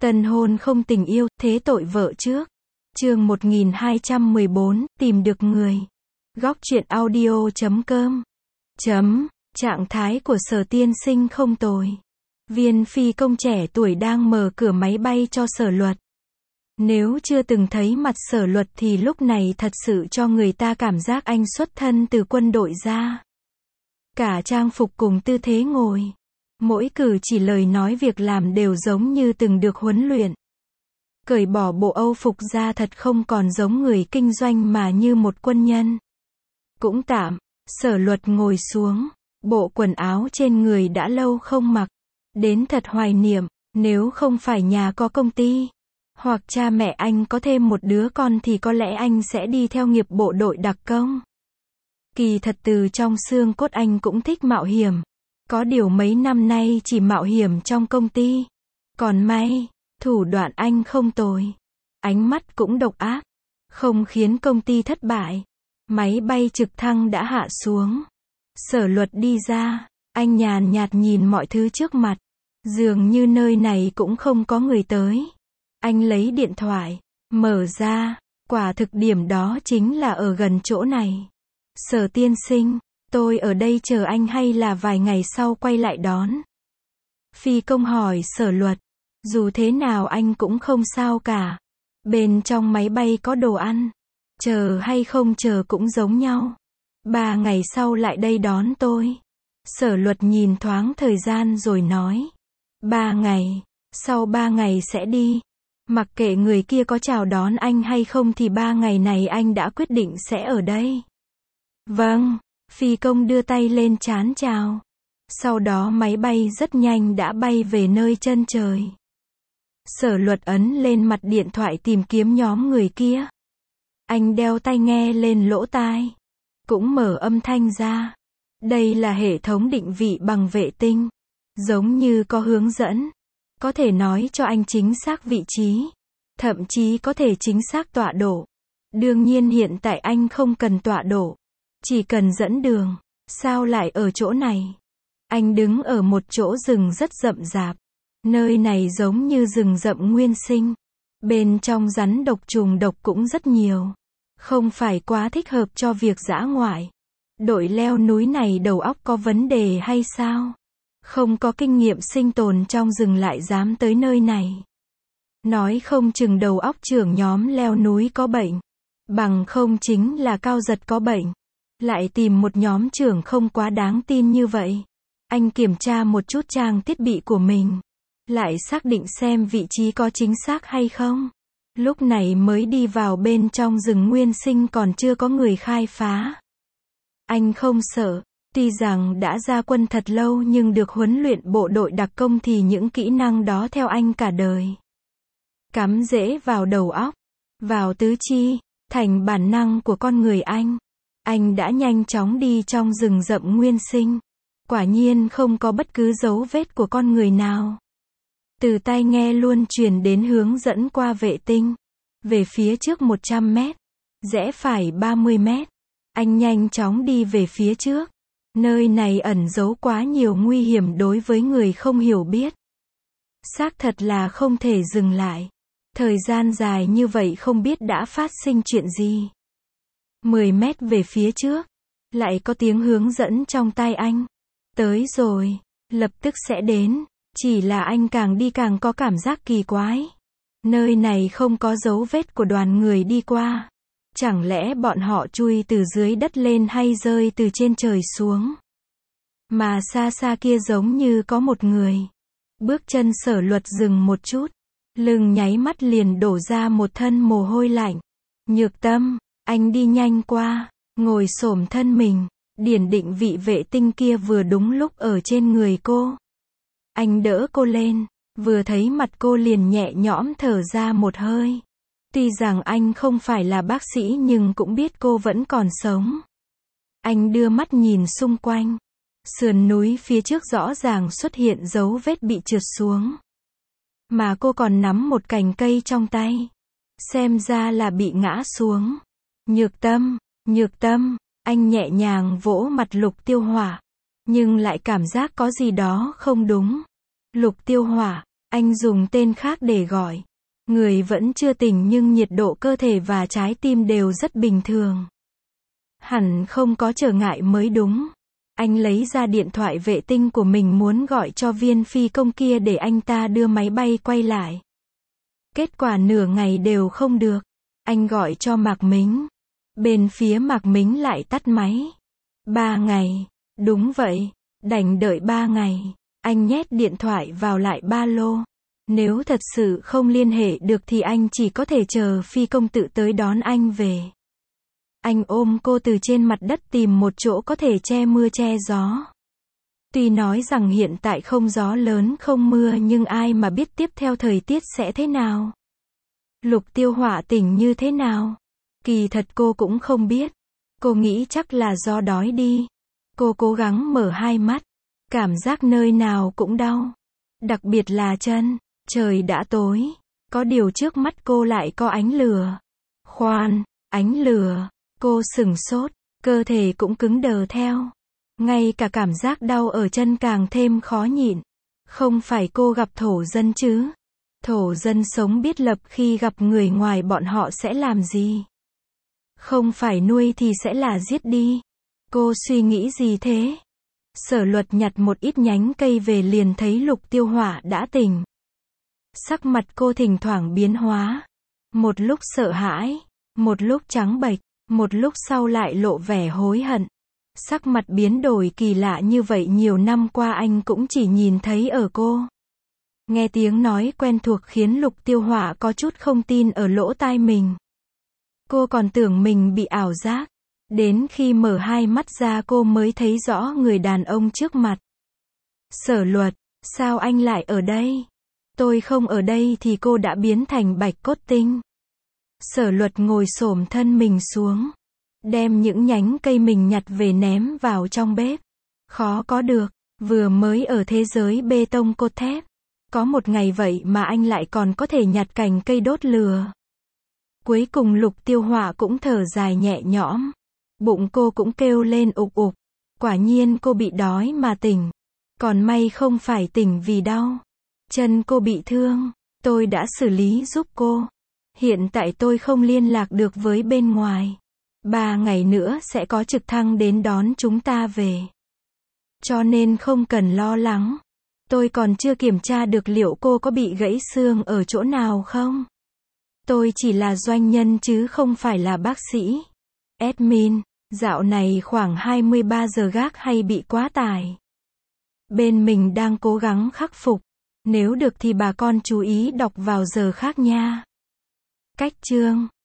Tân hôn không tình yêu, thế tội vợ trước. Chương 1214, tìm được người. Góc truyện audio.com. Trạng thái của Sở tiên sinh không tồi. Viên phi công trẻ tuổi đang mở cửa máy bay cho Sở Luật. Nếu chưa từng thấy mặt Sở Luật thì lúc này thật sự cho người ta cảm giác anh xuất thân từ quân đội ra. Cả trang phục cùng tư thế ngồi, mỗi cử chỉ lời nói việc làm đều giống như từng được huấn luyện. Cởi bỏ bộ âu phục ra thật không còn giống người kinh doanh mà như một quân nhân. Cũng tạm, Sở Luật ngồi xuống, bộ quần áo trên người đã lâu không mặc, đến thật hoài niệm, nếu không phải nhà có công ty, hoặc cha mẹ anh có thêm một đứa con thì có lẽ anh sẽ đi theo nghiệp bộ đội đặc công. Kỳ thật từ trong xương cốt anh cũng thích mạo hiểm, có điều mấy năm nay chỉ mạo hiểm trong công ty. Còn may, thủ đoạn anh không tồi, ánh mắt cũng độc ác, không khiến công ty thất bại. Máy bay trực thăng đã hạ xuống. Sở Luật đi ra, anh nhàn nhạt nhìn mọi thứ trước mặt. Dường như nơi này cũng không có người tới. Anh lấy điện thoại, mở ra, quả thực điểm đó chính là ở gần chỗ này. Sở tiên sinh, tôi ở đây chờ anh hay là vài ngày sau quay lại đón? Phi công hỏi Sở Luật. Dù thế nào anh cũng không sao cả. Bên trong máy bay có đồ ăn. Chờ hay không chờ cũng giống nhau. 3 ngày sau lại đây đón tôi. Sở Luật nhìn thoáng thời gian rồi nói. 3 ngày, sau 3 ngày sẽ đi. Mặc kệ người kia có chào đón anh hay không thì 3 ngày này anh đã quyết định sẽ ở đây. Vâng, phi công đưa tay lên trán chào. Sau đó máy bay rất nhanh đã bay về nơi chân trời. Sở Luật ấn lên mặt điện thoại tìm kiếm nhóm người kia. Anh đeo tai nghe lên lỗ tai, cũng mở âm thanh ra. Đây là hệ thống định vị bằng vệ tinh, giống như có hướng dẫn, có thể nói cho anh chính xác vị trí, thậm chí có thể chính xác tọa độ. Đương nhiên hiện tại anh không cần tọa độ, chỉ cần dẫn đường. Sao lại ở chỗ này? Anh đứng ở một chỗ rừng rất rậm rạp. Nơi này giống như rừng rậm nguyên sinh. Bên trong rắn độc trùng độc cũng rất nhiều. Không phải quá thích hợp cho việc dã ngoại. Đội leo núi này đầu óc có vấn đề hay sao? Không có kinh nghiệm sinh tồn trong rừng lại dám tới nơi này. Nói không chừng đầu óc trưởng nhóm leo núi có bệnh. Bằng không chính là Cao Giật có bệnh. Lại tìm một nhóm trưởng không quá đáng tin như vậy. Anh kiểm tra một chút trang thiết bị của mình. Lại xác định xem vị trí có chính xác hay không. Lúc này mới đi vào bên trong rừng nguyên sinh còn chưa có người khai phá. Anh không sợ, tuy rằng đã ra quân thật lâu nhưng được huấn luyện bộ đội đặc công thì những kỹ năng đó theo anh cả đời. Cắm rễ vào đầu óc, vào tứ chi, thành bản năng của con người anh. Anh đã nhanh chóng đi trong rừng rậm nguyên sinh. Quả nhiên không có bất cứ dấu vết của con người nào. Từ tai nghe luôn truyền đến hướng dẫn qua vệ tinh. Về phía trước 100 mét. Rẽ phải 30 mét. Anh nhanh chóng đi về phía trước. Nơi này ẩn giấu quá nhiều nguy hiểm đối với người không hiểu biết. Xác thật là không thể dừng lại. Thời gian dài như vậy không biết đã phát sinh chuyện gì. 10 mét về phía trước. Lại có tiếng hướng dẫn trong tai anh. Tới rồi. Lập tức sẽ đến. Chỉ là anh càng đi càng có cảm giác kỳ quái. Nơi này không có dấu vết của đoàn người đi qua. Chẳng lẽ bọn họ chui từ dưới đất lên hay rơi từ trên trời xuống? Mà xa xa kia giống như có một người. Bước chân Sở Luật dừng một chút. Lưng nháy mắt liền đổ ra một thân mồ hôi lạnh. Nhược Tâm, anh đi nhanh qua, ngồi xổm thân mình. Điển định vị vệ tinh kia vừa đúng lúc ở trên người cô. Anh đỡ cô lên, vừa thấy mặt cô liền nhẹ nhõm thở ra một hơi. Tuy rằng anh không phải là bác sĩ nhưng cũng biết cô vẫn còn sống. Anh đưa mắt nhìn xung quanh. Sườn núi phía trước rõ ràng xuất hiện dấu vết bị trượt xuống. Mà cô còn nắm một cành cây trong tay. Xem ra là bị ngã xuống. Nhược Tâm, anh nhẹ nhàng vỗ mặt Lục Tiêu Hỏa. Nhưng lại cảm giác có gì đó không đúng. Lục Tiêu Hỏa, Anh dùng tên khác để gọi. Người vẫn chưa tỉnh nhưng nhiệt độ cơ thể và trái tim đều rất bình thường. Hẳn không có trở ngại mới đúng. Anh lấy ra điện thoại vệ tinh của mình muốn gọi cho viên phi công kia để anh ta đưa máy bay quay lại. Kết quả nửa ngày đều không được. Anh gọi cho Mạc Mính. Bên phía Mạc Mính lại tắt máy. 3 ngày. Đúng vậy. Đành đợi 3 ngày. Anh nhét điện thoại vào lại ba lô. Nếu thật sự không liên hệ được thì anh chỉ có thể chờ phi công tự tới đón anh về. Anh ôm cô từ trên mặt đất tìm một chỗ có thể che mưa che gió. Tuy nói rằng hiện tại không gió lớn không mưa nhưng ai mà biết tiếp theo thời tiết sẽ thế nào. Lục Tiêu Hỏa tỉnh như thế nào? Kỳ thật cô cũng không biết. Cô nghĩ chắc là do đói đi. Cô cố gắng mở hai mắt. Cảm giác nơi nào cũng đau. Đặc biệt là chân. Trời đã tối. Có điều trước mắt cô lại có ánh lửa. Khoan, ánh lửa. Cô sửng sốt. Cơ thể cũng cứng đờ theo. Ngay cả cảm giác đau ở chân càng thêm khó nhịn. Không phải cô gặp thổ dân chứ? Thổ dân sống biết lập khi gặp người ngoài bọn họ sẽ làm gì? Không phải nuôi thì sẽ là giết đi. Cô suy nghĩ gì thế? Sở Luật nhặt một ít nhánh cây về liền thấy Lục Tiêu Hỏa đã tỉnh. Sắc mặt cô thỉnh thoảng biến hóa. Một lúc sợ hãi, một lúc trắng bệch, một lúc sau lại lộ vẻ hối hận. Sắc mặt biến đổi kỳ lạ như vậy nhiều năm qua anh cũng chỉ nhìn thấy ở cô. Nghe tiếng nói quen thuộc khiến Lục Tiêu Hỏa có chút không tin ở lỗ tai mình. Cô còn tưởng mình bị ảo giác. Đến khi mở hai mắt ra cô mới thấy rõ người đàn ông trước mặt. Sở Luật, sao anh lại ở đây? Tôi không ở đây thì cô đã biến thành bạch cốt tinh. Sở Luật ngồi xổm thân mình xuống. Đem những nhánh cây mình nhặt về ném vào trong bếp. Khó có được, vừa mới ở thế giới bê tông cốt thép. Có một ngày vậy mà anh lại còn có thể nhặt cành cây đốt lửa. Cuối cùng Lục Tiêu Hỏa cũng thở dài nhẹ nhõm. Bụng cô cũng kêu lên ục ục. Quả nhiên cô bị đói mà tỉnh. Còn may không phải tỉnh vì đau. Chân cô bị thương. Tôi đã xử lý giúp cô. Hiện tại tôi không liên lạc được với bên ngoài. 3 ngày nữa sẽ có trực thăng đến đón chúng ta về. Cho nên không cần lo lắng. Tôi còn chưa kiểm tra được liệu cô có bị gãy xương ở chỗ nào không. Tôi chỉ là doanh nhân chứ không phải là bác sĩ. Admin, dạo này khoảng 23 giờ gác hay bị quá tải. Bên mình đang cố gắng khắc phục. Nếu được thì bà con chú ý đọc vào giờ khác nha. Cách chương